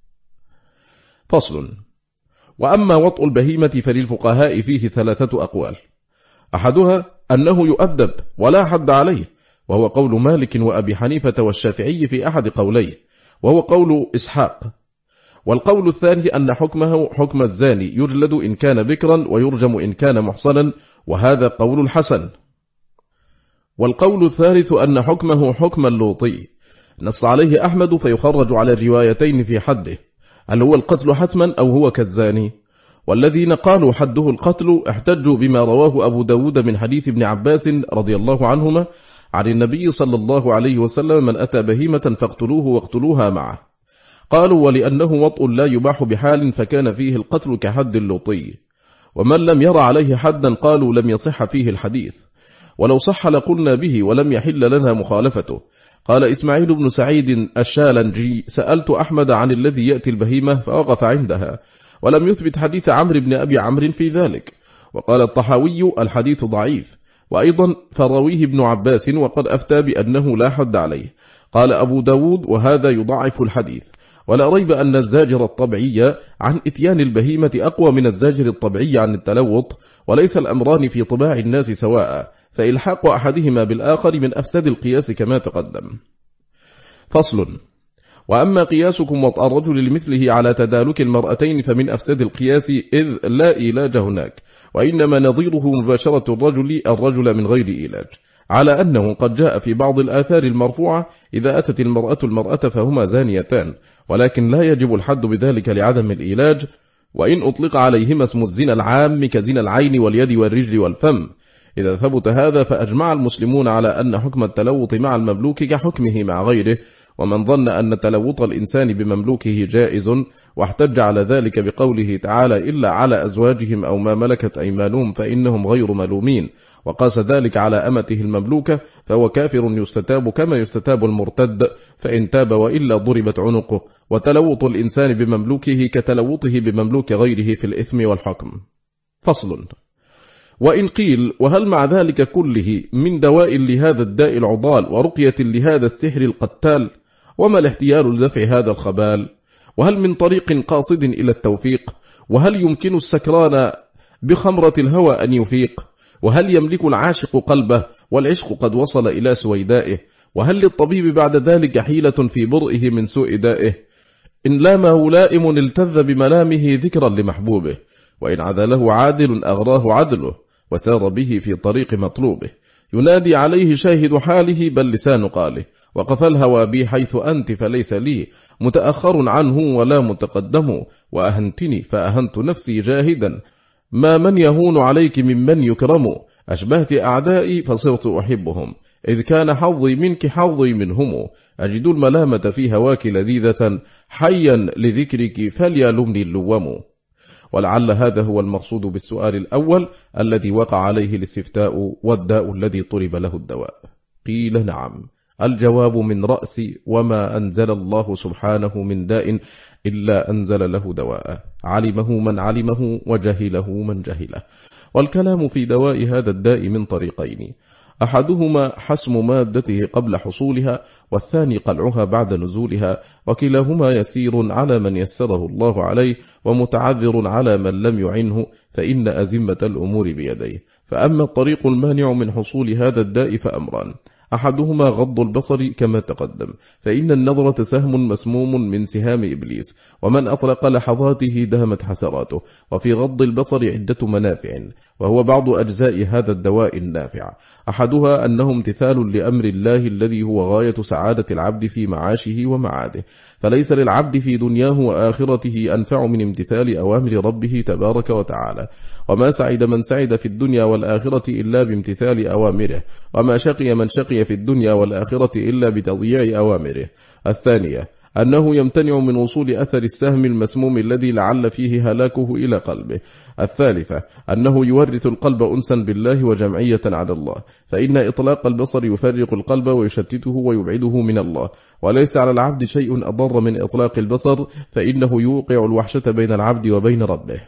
فصل. وأما وطء البهيمة فللفقهاء فيه ثلاثة أقوال، أحدها أنه يؤدب ولا حد عليه، وهو قول مالك وأبي حنيفة والشافعي في أحد قوليه، وهو قول إسحاق. والقول الثاني أن حكمه حكم الزاني، يجلد إن كان بكرا ويرجم إن كان محصنا، وهذا قول الحسن. والقول الثالث أن حكمه حكم اللوطي، نص عليه أحمد فيخرج على الروايتين في حده، هل هو القتل حتما أو هو كالزاني؟ والذين قالوا حده القتل احتجوا بما رواه أبو داود من حديث ابن عباس رضي الله عنهما عن النبي صلى الله عليه وسلم: من أتى بهيمة فاقتلوه واقتلوها معه. قالوا: ولأنه وطء لا يباح بحال فكان فيه القتل كحد اللوطي. ومن لم ير عليه حدا قالوا لم يصح فيه الحديث، ولو صح لقلنا به ولم يحل لنا مخالفته. قال إسماعيل بن سعيد الشالنجي: سألت أحمد عن الذي يأتي البهيمة فوقف عندها، ولم يثبت حديث عمرو بن أبي عمرو في ذلك. وقال الطحاوي: الحديث ضعيف، وأيضا فرويه ابن عباس وقد أفتى بأنه لا حد عليه. قال أبو داود: وهذا يضعف الحديث. ولا ريب أن الزاجر الطبعي عن إتيان البهيمة أقوى من الزاجر الطبعي عن التلوط، وليس الأمران في طباع الناس سواء، فإلحاق أحدهما بالآخر من أفسد القياس كما تقدم. فصل: وأما قياسكم وطأ الرجل لمثله على تدالك المرأتين فمن أفسد القياس، إذ لا إيلاج هناك، وإنما نظيره مباشرة الرجل الرجل من غير إيلاج، على أنه قد جاء في بعض الآثار المرفوعة: إذا أتت المرأة المرأة فهما زانيتان، ولكن لا يجب الحد بذلك لعدم الإيلاج، وإن أطلق عليهما اسم الزنا العام كزنا العين واليد والرجل والفم. إذا ثبت هذا فأجمع المسلمون على أن حكم التلوط مع المملوك كحكمه مع غيره، ومن ظن أن تلوط الإنسان بمملوكه جائز واحتج على ذلك بقوله تعالى: إلا على أزواجهم أو ما ملكت أيمانهم فإنهم غير ملومين، وقاس ذلك على أمته المملوكة، فهو كافر يستتاب كما يستتاب المرتد، فإن تاب وإلا ضربت عنقه. وتلوط الإنسان بمملوكه كتلوطه بمملوك غيره في الإثم والحكم. فصل: وإن قيل: وهل مع ذلك كله من دواء لهذا الداء العضال ورقية لهذا السحر القتال؟ وما الاحتيال لدفع هذا الخبال؟ وهل من طريق قاصد إلى التوفيق؟ وهل يمكن السكران بخمرة الهوى أن يفيق؟ وهل يملك العاشق قلبه والعشق قد وصل إلى سويدائه؟ وهل للطبيب بعد ذلك حيلة في برئه من سوء دائه؟ إن لامه لائم التذ بملامه ذكرا لمحبوبه، وإن عدله عادل أغراه عدله وسار به في طريق مطلوبه. ينادي عليه شاهد حاله بل لسان قاله: وقف الهوى بي حيث أنت فليس لي متأخر عنه ولا متقدم، وأهنتني فأهنت نفسي جاهدا، ما من يهون عليك ممن يكرم. أشبهت أعدائي فصرت أحبهم، إذ كان حظي منك حظي منهم. أجد الملامة في هواك لذيذة، حيا لذكرك فليلمني اللوم. ولعل هذا هو المقصود بالسؤال الأول الذي وقع عليه الاستفتاء: والداء الذي طلب له الدواء؟ قيل: نعم. الجواب: من رأس وما أنزل الله سبحانه من داء إلا أنزل له دواء، علمه من علمه وجهله من جهله. والكلام في دواء هذا الداء من طريقين: أحدهما حسم مادته قبل حصولها، والثاني قلعها بعد نزولها، وكلاهما يسير على من يسره الله عليه، ومتعذر على من لم يعنه، فإن أزمة الأمور بيديه. فأما الطريق المانع من حصول هذا الداء فأمران: أحدهما غض البصر كما تقدم، فإن النظرة سهم مسموم من سهام إبليس، ومن أطلق لحظاته دامت حسراته. وفي غض البصر عدة منافع، وهو بعض أجزاء هذا الدواء النافع. أحدها أنه امتثال لأمر الله الذي هو غاية سعادة العبد في معاشه ومعاده، فليس للعبد في دنياه وآخرته أنفع من امتثال أوامر ربه تبارك وتعالى. وما سعد من سعد في الدنيا والآخرة إلا بامتثال أوامره، وما شقي من شقي في الدنيا والآخرة إلا بتضييع أوامره. الثانية أنه يمتنع من وصول أثر السهم المسموم الذي لعل فيه هلاكه إلى قلبه. الثالثة أنه يورث القلب أنسا بالله وجمعية على الله، فإن إطلاق البصر يفرق القلب ويشتته ويبعده من الله، وليس على العبد شيء أضر من إطلاق البصر، فإنه يوقع الوحشة بين العبد وبين ربه.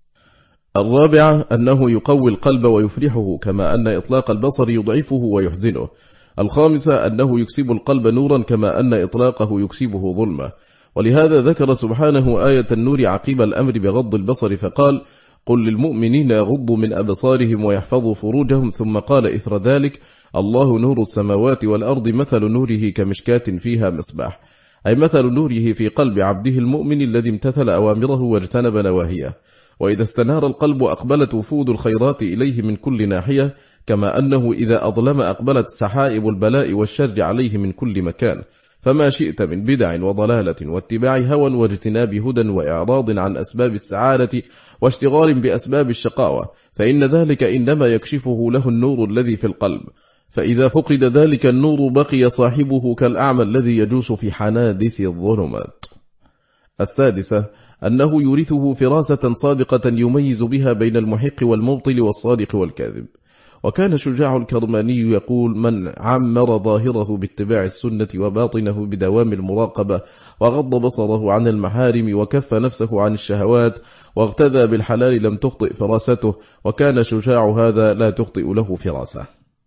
الرابعة أنه يقوي القلب ويفرحه، كما أن إطلاق البصر يضعفه ويحزنه. الخامسة أنه يكسب القلب نورا، كما أن إطلاقه يكسبه ظلمة. ولهذا ذكر سبحانه آية النور عقيب الأمر بغض البصر فقال: قل للمؤمنين يغضوا من أبصارهم ويحفظوا فروجهم، ثم قال إثر ذلك: الله نور السماوات والأرض، مثل نوره كمشكاة فيها مصباح، أي مثل نوره في قلب عبده المؤمن الذي امتثل أوامره واجتنب نواهيه. وإذا استنار القلب أقبلت وفود الخيرات إليه من كل ناحية، كما أنه إذا أظلم أقبلت سحائب البلاء والشر عليه من كل مكان. فما شئت من بدع وضلالة واتباع هوى واجتناب هدى وإعراض عن أسباب السعادة واشتغال بأسباب الشقاوة، فإن ذلك إنما يكشفه له النور الذي في القلب، فإذا فقد ذلك النور بقي صاحبه كالأعمى الذي يجوس في حنادس الظلمات. السادسة أنه يورثه فراسة صادقة يميز بها بين المحق والمبطل والصادق والكاذب. وكان شجاع الكرماني يقول: من عمر ظاهره باتباع السنة وباطنه بدوام المراقبة، وغض بصره عن المحارم، وكف نفسه عن الشهوات، واغتدى بالحلال، لم تخطئ فراسته، وكان شجاع هذا لا تخطئ له فراسة.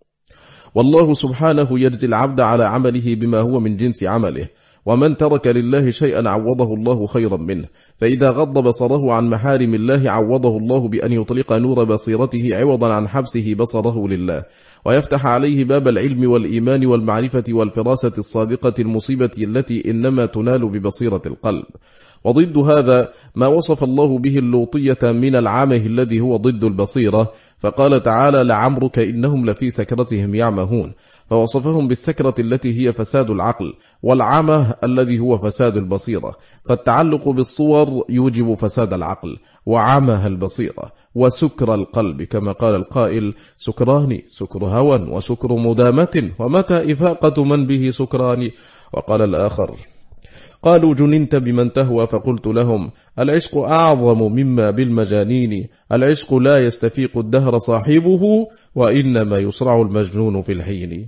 والله سبحانه يجزي العبد على عمله بما هو من جنس عمله، ومن ترك لله شيئا عوضه الله خيرا منه، فإذا غض بصره عن محارم الله عوضه الله بأن يطلق نور بصيرته عوضا عن حبسه بصره لله، ويفتح عليه باب العلم والإيمان والمعرفة والفراسة الصادقة المصيبة التي إنما تنال ببصيرة القلب. وضد هذا ما وصف الله به اللوطية من العمه الذي هو ضد البصيرة، فقال تعالى: لعمرك إنهم لفي سكرتهم يعمهون، فوصفهم بالسكرة التي هي فساد العقل، والعمه الذي هو فساد البصيرة، فالتعلق بالصور يوجب فساد العقل وعمه البصيرة وسكر القلب، كما قال القائل: سكران سكر هوى وسكر مدامة، ومتى إفاقة من به سكران. وقال الآخر: قالوا: جننت بمن تهوى، فقلت لهم: العشق أعظم مما بالمجانين، العشق لا يستفيق الدهر صاحبه، وإنما يصرع المجنون في الحين.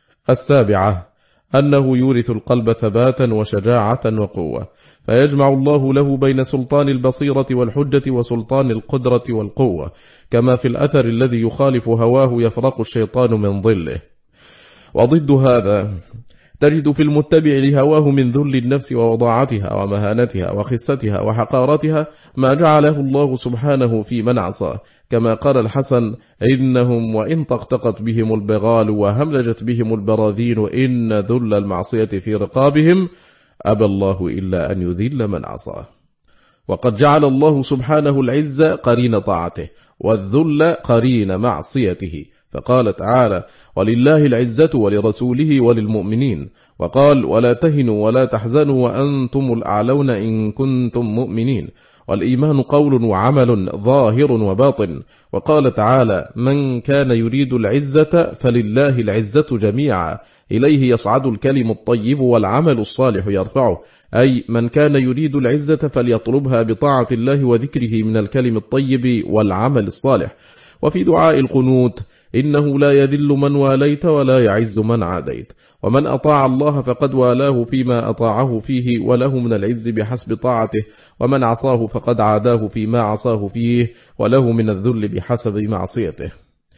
السابعة أنه يورث القلب ثباتا وشجاعة وقوة، فيجمع الله له بين سلطان البصيرة والحجة وسلطان القدرة والقوة، كما في الأثر الذي يخالف هواه يفرق الشيطان من ظله. وضد هذا تجد في المتبع لهواه من ذل النفس ووضاعتها ومهانتها وخستها وحقارتها ما جعله الله سبحانه في من عصاه، كما قال الحسن: إنهم وإن طقطقت بهم البغال وهملجت بهم البراذين، إن ذل المعصية في رقابهم، أبى الله إلا أن يذل من عصاه. وقد جعل الله سبحانه العزة قرين طاعته، والذل قرين معصيته، فقال تعالى: ولله العزة ولرسوله وللمؤمنين، وقال: ولا تهنوا ولا تحزنوا وأنتم الأعلون إن كنتم مؤمنين. والإيمان قول وعمل ظاهر وباطن، وقال تعالى: من كان يريد العزة فلله العزة جميعا، إليه يصعد الكلم الطيب والعمل الصالح يرفعه، أي من كان يريد العزة فليطلبها بطاعة الله وذكره من الكلم الطيب والعمل الصالح. وفي دعاء القنوت: إنه لا يذل من واليت ولا يعز من عاديت، ومن أطاع الله فقد والاه فيما أطاعه فيه، وله من العز بحسب طاعته، ومن عصاه فقد عاداه فيما عصاه فيه، وله من الذل بحسب معصيته.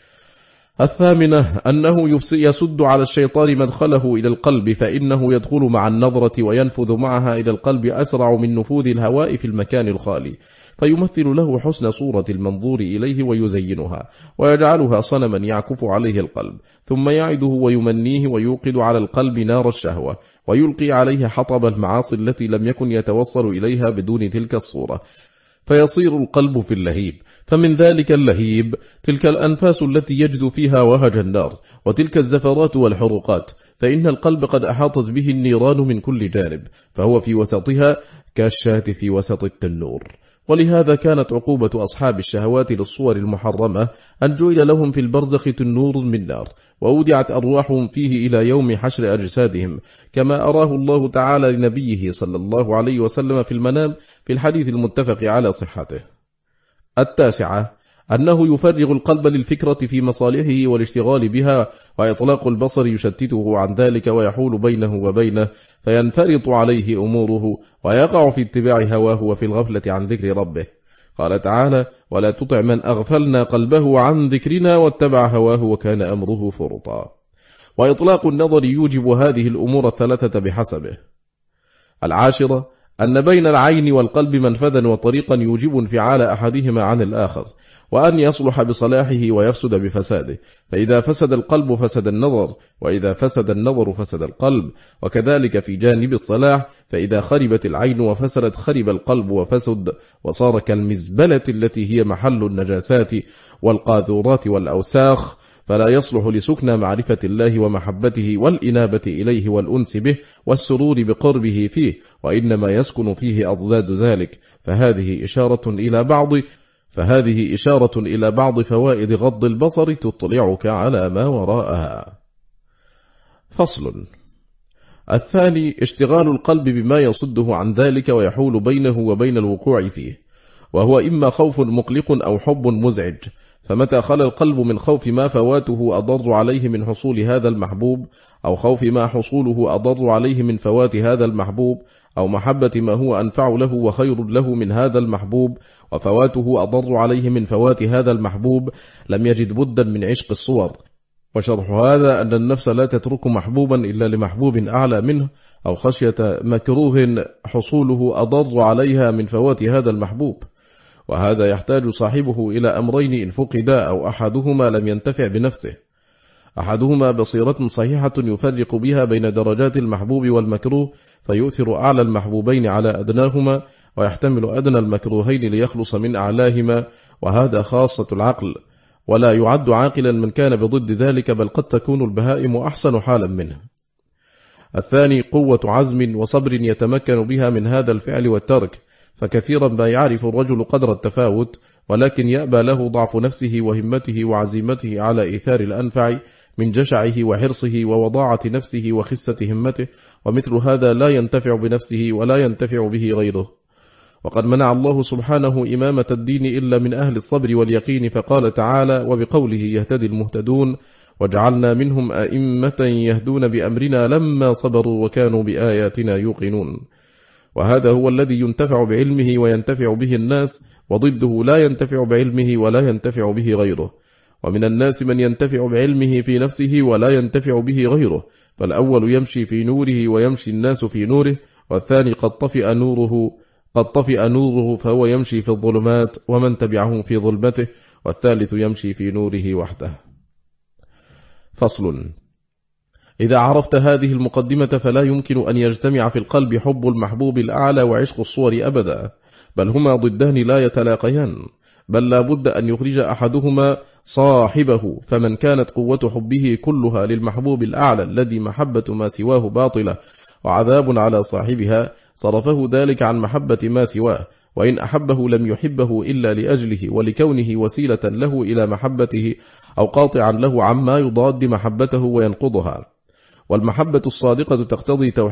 الثامنة أنه يسد على الشيطان مدخله إلى القلب، فإنه يدخل مع النظرة وينفذ معها إلى القلب أسرع من نفوذ الهواء في المكان الخالي، فيمثل له حسن صورة المنظور إليه ويزينها، ويجعلها صنما يعكف عليه القلب، ثم يعده ويمنيه ويوقد على القلب نار الشهوة، ويلقي عليه حطب المعاصي التي لم يكن يتوصل إليها بدون تلك الصورة، فيصير القلب في اللهيب. فمن ذلك اللهيب تلك الأنفاس التي يجد فيها وهج النار، وتلك الزفرات والحروقات، فإن القلب قد أحاطت به النيران من كل جانب، فهو في وسطها كالشاة في وسط التنور. ولهذا كانت عقوبة أصحاب الشهوات للصور المحرمة أن جعل لهم في البرزخ تنور من نار، وودعت أرواحهم فيه إلى يوم حشر أجسادهم، كما أراه الله تعالى لنبيه صلى الله عليه وسلم في المنام في الحديث المتفق على صحته. التاسعة أنه يفرغ القلب للفكرة في مصالحه والاشتغال بها، وإطلاق البصر يشتته عن ذلك ويحول بينه وبينه، فينفرط عليه أموره ويقع في اتباع هواه وفي الغفلة عن ذكر ربه. قال تعالى: ولا تطع من أغفلنا قلبه عن ذكرنا واتبع هواه وكان أمره فرطا. وإطلاق النظر يوجب هذه الأمور الثلاثة بحسبه. العاشرة أن بين العين والقلب منفذا وطريقا يوجب انفعال أحدهما عن الآخر، وأن يصلح بصلاحه ويفسد بفساده، فإذا فسد القلب فسد النظر، وإذا فسد النظر فسد القلب، وكذلك في جانب الصلاح، فإذا خربت العين وفسدت خرب القلب وفسد، وصار كالمزبلة التي هي محل النجاسات والقاذورات والأوساخ، فلا يصلح لسكن معرفة الله ومحبته والإنابة إليه والأنس به والسرور بقربه فيه، وإنما يسكن فيه أضداد ذلك. فهذه إشارة إلى بعض فهذه إشارة إلى بعض فوائد غض البصر تطلعك على ما وراءها. فصل. الثاني اشتغال القلب بما يصده عن ذلك ويحول بينه وبين الوقوع فيه، وهو إما خوف مقلق أو حب مزعج، فمتى خلا القلب من خوف ما فواته أضر عليه من حصول هذا المحبوب، أو خوف ما حصوله أضر عليه من فوات هذا المحبوب، أو محبة ما هو أنفع له وخير له من هذا المحبوب وفواته أضر عليه من فوات هذا المحبوب، لم يجد بدا من عشق الصور. وشرح هذا أن النفس لا تترك محبوبا إلا لمحبوب أعلى منه، أو خشية مكروه حصوله أضر عليها من فوات هذا المحبوب. وهذا يحتاج صاحبه إلى أمرين إن فقدا، أو أحدهما لم ينتفع بنفسه: أحدهما بصيرة صحيحة يفرق بها بين درجات المحبوب والمكروه، فيؤثر أعلى المحبوبين على أدناهما، ويحتمل أدنى المكروهين ليخلص من أعلاهما، وهذا خاصة العقل، ولا يعد عاقلا من كان بضد ذلك، بل قد تكون البهائم أحسن حالا منه. الثاني قوة عزم وصبر يتمكن بها من هذا الفعل والترك، فكثيرا ما يعرف الرجل قدر التفاوت، ولكن يأبى له ضعف نفسه وهمته وعزيمته على إيثار الأنفع من جشعه وحرصه ووضاعة نفسه وخسة همته، ومثل هذا لا ينتفع بنفسه ولا ينتفع به غيره. وقد منع الله سبحانه إمامة الدين إلا من أهل الصبر واليقين، فقال تعالى: وبقوله يهتدي المهتدون، وجعلنا منهم أئمة يهدون بأمرنا لما صبروا وكانوا بآياتنا يوقنون. وهذا هو الذي ينتفع بعلمه وينتفع به الناس، وضده لا ينتفع بعلمه ولا ينتفع به غيره. ومن الناس من ينتفع بعلمه في نفسه ولا ينتفع به غيره، فالأول يمشي في نوره ويمشي الناس في نوره، والثاني قد طفئ نوره قد طفئ نوره فهو يمشي في الظلمات ومن تبعه في ظلمته، والثالث يمشي في نوره وحده. فصل: إذا عرفت هذه المقدمة فلا يمكن أن يجتمع في القلب حب المحبوب الأعلى وعشق الصور أبدا، بل هما ضدان لا يتلاقيان، بل لا بد أن يخرج أحدهما صاحبه، فمن كانت قوة حبه كلها للمحبوب الأعلى الذي محبة ما سواه باطلة وعذاب على صاحبها، صرفه ذلك عن محبة ما سواه، وإن أحبه لم يحبه إلا لأجله ولكونه وسيلة له إلى محبته، أو قاطعا له عما يضاد محبته وينقضها. والمحبة الصادقة تقتضي توحيد